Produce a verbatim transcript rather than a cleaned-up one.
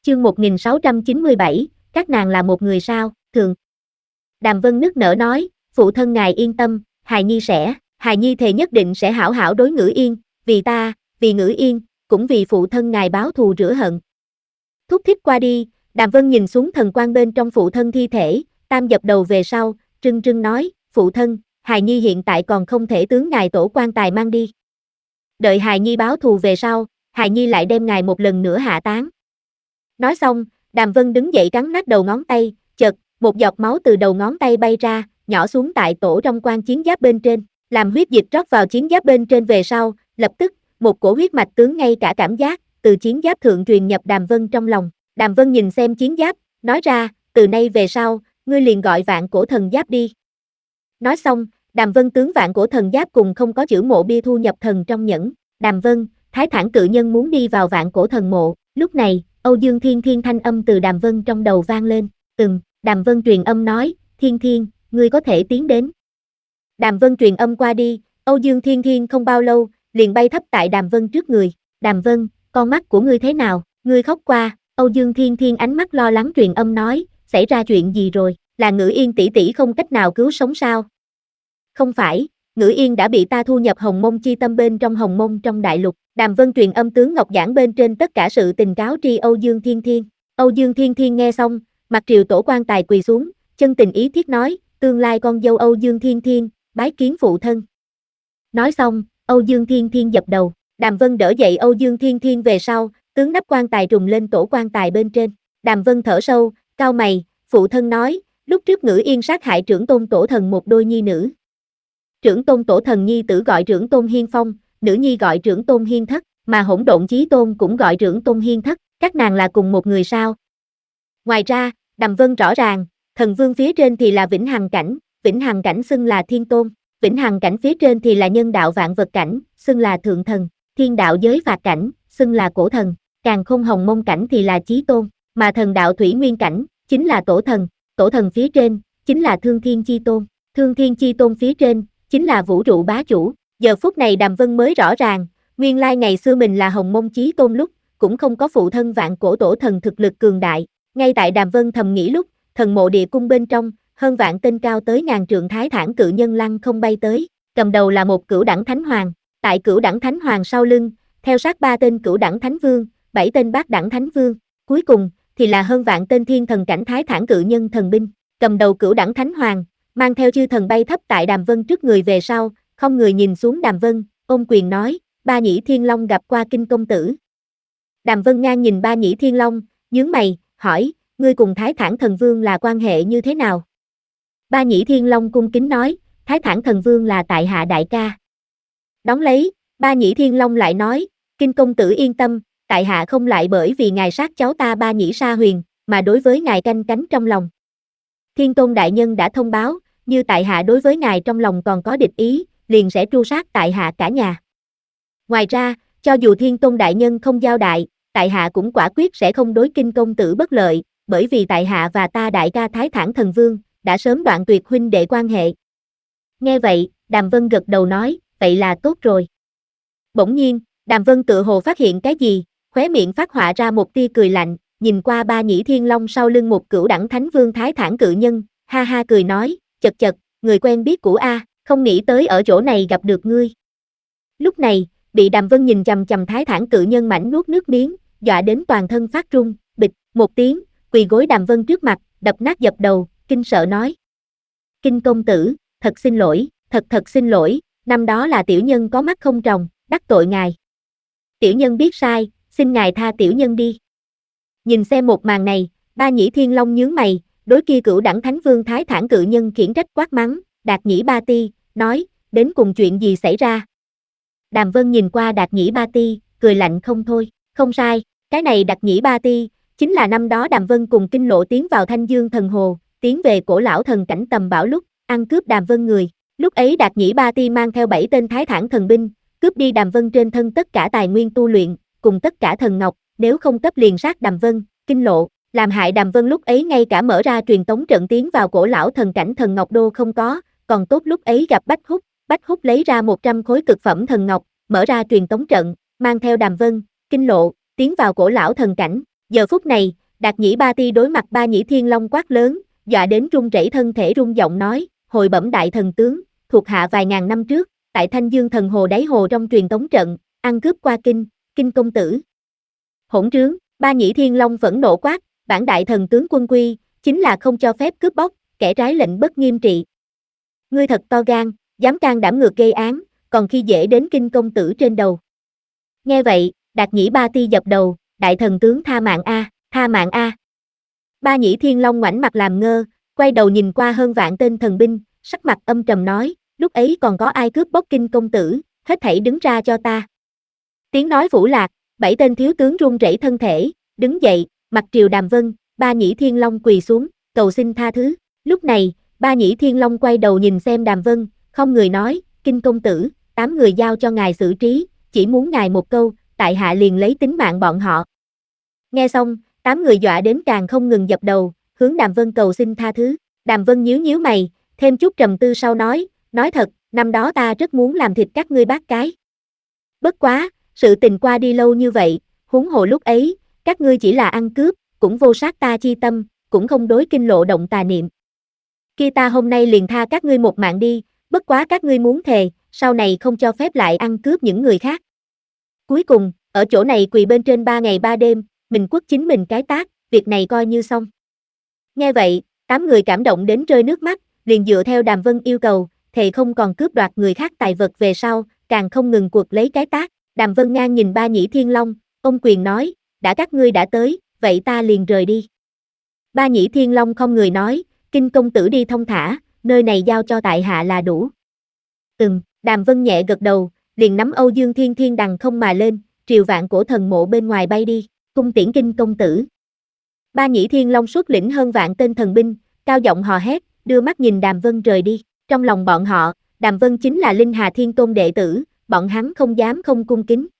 chương một nghìn sáu trăm chín mươi bảy, các nàng là một người sao, thường. Đàm Vân nức nở nói, phụ thân ngài yên tâm, hài nhi sẽ, hài nhi thề nhất định sẽ hảo hảo đối Ngữ Yên, vì ta, vì Ngữ Yên, cũng vì phụ thân ngài báo thù rửa hận. Thúc thiết qua đi, Đàm Vân nhìn xuống thần quan bên trong phụ thân thi thể, tam dập đầu về sau, trưng trưng nói, phụ thân, hài nhi hiện tại còn không thể tướng ngài tổ quan tài mang đi. Đợi hài nhi báo thù về sau, hài nhi lại đem ngài một lần nữa hạ táng. Nói xong, Đàm Vân đứng dậy cắn nát đầu ngón tay, chợt, một giọt máu từ đầu ngón tay bay ra, nhỏ xuống tại tổ trong quan chiến giáp bên trên, làm huyết dịch rót vào chiến giáp bên trên về sau, lập tức, một cổ huyết mạch tướng ngay cả cảm giác, từ chiến giáp thượng truyền nhập Đàm Vân trong lòng. Đàm Vân nhìn xem chiến giáp, nói ra, từ nay về sau, ngươi liền gọi vạn cổ thần giáp đi. Nói xong, Đàm Vân tướng vạn cổ thần giáp cùng không có chữ mộ bia thu nhập thần trong nhẫn. Đàm Vân, Thái Thản cự nhân muốn đi vào vạn cổ thần mộ, lúc này, Âu Dương Thiên Thiên thanh âm từ Đàm Vân trong đầu vang lên, ừm, Đàm Vân truyền âm nói, Thiên Thiên, ngươi có thể tiến đến. Đàm Vân truyền âm qua đi, Âu Dương Thiên Thiên không bao lâu, liền bay thấp tại Đàm Vân trước người, Đàm Vân, con mắt của ngươi thế nào, ngươi khóc qua, Âu Dương Thiên Thiên ánh mắt lo lắng truyền âm nói, xảy ra chuyện gì rồi, là Ngữ Yên tỷ tỷ không cách nào cứu sống sao? Không phải, Ngữ Yên đã bị ta thu nhập Hồng Mông chi tâm bên trong Hồng Mông trong đại lục. Đàm Vân truyền âm tướng ngọc giảng bên trên tất cả sự tình cáo tri Âu Dương Thiên Thiên. Âu Dương Thiên Thiên nghe xong, mặt triều tổ quan tài quỳ xuống, chân tình ý thiết nói, tương lai con dâu Âu Dương Thiên Thiên, bái kiến phụ thân. Nói xong, Âu Dương Thiên Thiên dập đầu, Đàm Vân đỡ dậy Âu Dương Thiên Thiên về sau, tướng nắp quan tài trùng lên tổ quan tài bên trên. Đàm Vân thở sâu, cau mày, phụ thân nói, lúc trước Ngữ Yên sát hại trưởng tôn tổ thần một đôi nhi nữ. Trưởng tôn tổ thần nhi tử gọi trưởng tôn Hiên Phong, nữ nhi gọi trưởng tôn Hiên Thất, mà hỗn độn chí tôn cũng gọi trưởng tôn Hiên Thất, các nàng là cùng một người sao? Ngoài ra, Đàm Vân rõ ràng, thần vương phía trên thì là vĩnh hằng cảnh, vĩnh hằng cảnh xưng là thiên tôn, vĩnh hằng cảnh phía trên thì là nhân đạo vạn vật cảnh, xưng là thượng thần, thiên đạo giới phạt cảnh, xưng là cổ thần, càn khôn hồng mông cảnh thì là chí tôn, mà thần đạo thủy nguyên cảnh, chính là tổ thần, tổ thần phía trên, chính là thương thiên chi tôn, thương thiên chi tôn phía trên, chính là vũ trụ bá chủ. Giờ phút này Đàm Vân mới rõ ràng, nguyên lai ngày xưa mình là Hồng Mông chí tôn lúc, cũng không có phụ thân vạn cổ tổ thần thực lực cường đại. Ngay tại Đàm Vân thầm nghĩ lúc, thần mộ địa cung bên trong, hơn vạn tên cao tới ngàn trượng Thái Thản cự nhân lăng không bay tới, cầm đầu là một cửu đẳng thánh hoàng, tại cửu đẳng thánh hoàng sau lưng, theo sát ba tên cửu đẳng thánh vương, bảy tên bát đẳng thánh vương, cuối cùng thì là hơn vạn tên thiên thần cảnh Thái Thản cự nhân thần binh, cầm đầu cửu đẳng thánh hoàng, mang theo chư thần bay thấp tại Đàm Vân trước người về sau, không người nhìn xuống Đàm Vân, ôm quyền nói, Ba Nhĩ Thiên Long gặp qua Kinh công tử. Đàm Vân ngang nhìn Ba Nhĩ Thiên Long, nhướng mày, hỏi, ngươi cùng Thái Thản thần vương là quan hệ như thế nào? Ba Nhĩ Thiên Long cung kính nói, Thái Thản thần vương là tại hạ đại ca. Đón lấy, Ba Nhĩ Thiên Long lại nói, Kinh công tử yên tâm, tại hạ không lại bởi vì ngài sát cháu ta Ba Nhĩ Sa Huyền, mà đối với ngài canh cánh trong lòng. Thiên Tôn đại nhân đã thông báo, như tại hạ đối với ngài trong lòng còn có địch ý, liền sẽ tru sát tại hạ cả nhà. Ngoài ra, cho dù Thiên Tôn đại nhân không giao đại, tại hạ cũng quả quyết sẽ không đối Kinh công tử bất lợi, bởi vì tại hạ và ta đại ca Thái Thản thần vương đã sớm đoạn tuyệt huynh đệ quan hệ. Nghe vậy, Đàm Vân gật đầu nói, vậy là tốt rồi. Bỗng nhiên, Đàm Vân tự hồ phát hiện cái gì, khóe miệng phát họa ra một tia cười lạnh, nhìn qua Ba Nhĩ Thiên Long sau lưng một cửu đẳng thánh vương Thái Thản cự nhân, ha ha cười nói, chật chật, người quen biết cũ a, không nghĩ tới ở chỗ này gặp được ngươi. Lúc này, bị Đàm Vân nhìn chằm chằm Thái Thản cự nhân mảnh nuốt nước miếng, dọa đến toàn thân phát run, bịch, một tiếng, quỳ gối Đàm Vân trước mặt, đập nát dập đầu, kinh sợ nói. Kinh công tử, thật xin lỗi, thật thật xin lỗi, năm đó là tiểu nhân có mắt không tròng, đắc tội ngài. Tiểu nhân biết sai, xin ngài tha tiểu nhân đi. Nhìn xem một màn này, Ba Nhĩ Thiên Long nhướng mày, đối kia cửu đẳng thánh vương Thái Thản cự nhân khiển trách quát mắng, Đạt Nhĩ Ba Ti, nói, đến cùng chuyện gì xảy ra? Đàm Vân nhìn qua Đạt Nhĩ Ba Ti, cười lạnh không thôi, không sai, cái này Đạt Nhĩ Ba Ti, chính là năm đó Đàm Vân cùng Kinh Lộ tiến vào Thanh Dương thần hồ, tiến về cổ lão thần cảnh tầm bảo lúc, ăn cướp Đàm Vân người, lúc ấy Đạt Nhĩ Ba Ti mang theo bảy tên Thái Thản thần binh, cướp đi Đàm Vân trên thân tất cả tài nguyên tu luyện, cùng tất cả thần ngọc, nếu không cấp liền sát Đàm Vân, Kinh Lộ, làm hại Đàm Vân lúc ấy ngay cả mở ra truyền tống trận tiến vào cổ lão thần cảnh thần ngọc đô không có, còn tốt lúc ấy gặp Bách Húc, Bách Húc lấy ra một trăm khối cực phẩm thần ngọc, mở ra truyền tống trận, mang theo Đàm Vân, Kinh Lộ, tiến vào cổ lão thần cảnh, Giờ phút này, Đạt Nhĩ Ba Ti đối mặt Ba Nhĩ Thiên Long quát lớn, dọa đến run rẩy thân thể rung giọng nói, hồi bẩm đại thần tướng, thuộc hạ vài ngàn năm trước, tại Thanh Dương Thần Hồ đáy hồ trong truyền tống trận, ăn cướp qua kinh, kinh công tử. Hỗn trướng, Ba Nhĩ Thiên Long vẫn nộ quát, bản đại thần tướng quân quy, chính là không cho phép cướp bóc, kẻ trái lệnh bất nghiêm trị. Ngươi thật to gan, dám can đảm ngược gây án, còn khi dễ đến kinh công tử trên đầu. Nghe vậy, Đạt Nhĩ Ba Ti dập đầu, đại thần tướng tha mạng a, tha mạng a. Ba Nhĩ Thiên Long ngoảnh mặt làm ngơ, quay đầu nhìn qua hơn vạn tên thần binh, sắc mặt âm trầm nói, lúc ấy còn có ai cướp bóc kinh công tử, hết thảy đứng ra cho ta. Tiếng nói vũ lạc, bảy tên thiếu tướng run rẩy thân thể, đứng dậy, mặt triều Đàm Vân, Ba Nhĩ Thiên Long quỳ xuống, cầu xin tha thứ. Lúc này, Ba Nhĩ Thiên Long quay đầu nhìn xem Đàm Vân, không người nói, kinh công tử, tám người giao cho ngài xử trí, chỉ muốn ngài một câu, tại hạ liền lấy tính mạng bọn họ. Nghe xong, tám người dọa đến càng không ngừng dập đầu, hướng Đàm Vân cầu xin tha thứ. Đàm Vân nhíu nhíu mày, thêm chút trầm tư sau nói, nói thật, năm đó ta rất muốn làm thịt các ngươi bác cái. Bất quá, sự tình qua đi lâu như vậy, huống hồ lúc ấy, các ngươi chỉ là ăn cướp, cũng vô sát ta chi tâm, cũng không đối kinh lộ động tà niệm. Khi ta hôm nay liền tha các ngươi một mạng đi, bất quá các ngươi muốn thề, sau này không cho phép lại ăn cướp những người khác. Cuối cùng, ở chỗ này quỳ bên trên ba ngày ba đêm, mình quất chính mình cái tát, việc này coi như xong. Nghe vậy, tám người cảm động đến rơi nước mắt, liền dựa theo Đàm Vân yêu cầu, thề không còn cướp đoạt người khác tài vật về sau, càng không ngừng cuộc lấy cái tát. Đàm Vân ngang nhìn Ba Nhĩ Thiên Long, ông quyền nói, đã các ngươi đã tới, vậy ta liền rời đi. Ba Nhĩ Thiên Long không người nói, kinh công tử đi thông thả, nơi này giao cho tại hạ là đủ. Ừm, Đàm Vân nhẹ gật đầu, liền nắm Âu Dương Thiên Thiên đằng không mà lên, triều vạn cổ thần mộ bên ngoài bay đi, cung tiễn kinh công tử. Ba Nhĩ Thiên Long xuất lĩnh hơn vạn tên thần binh, cao giọng hò hét, đưa mắt nhìn Đàm Vân rời đi. Trong lòng bọn họ, Đàm Vân chính là Linh Hà Thiên Tôn đệ tử, bọn hắn không dám không cung kính.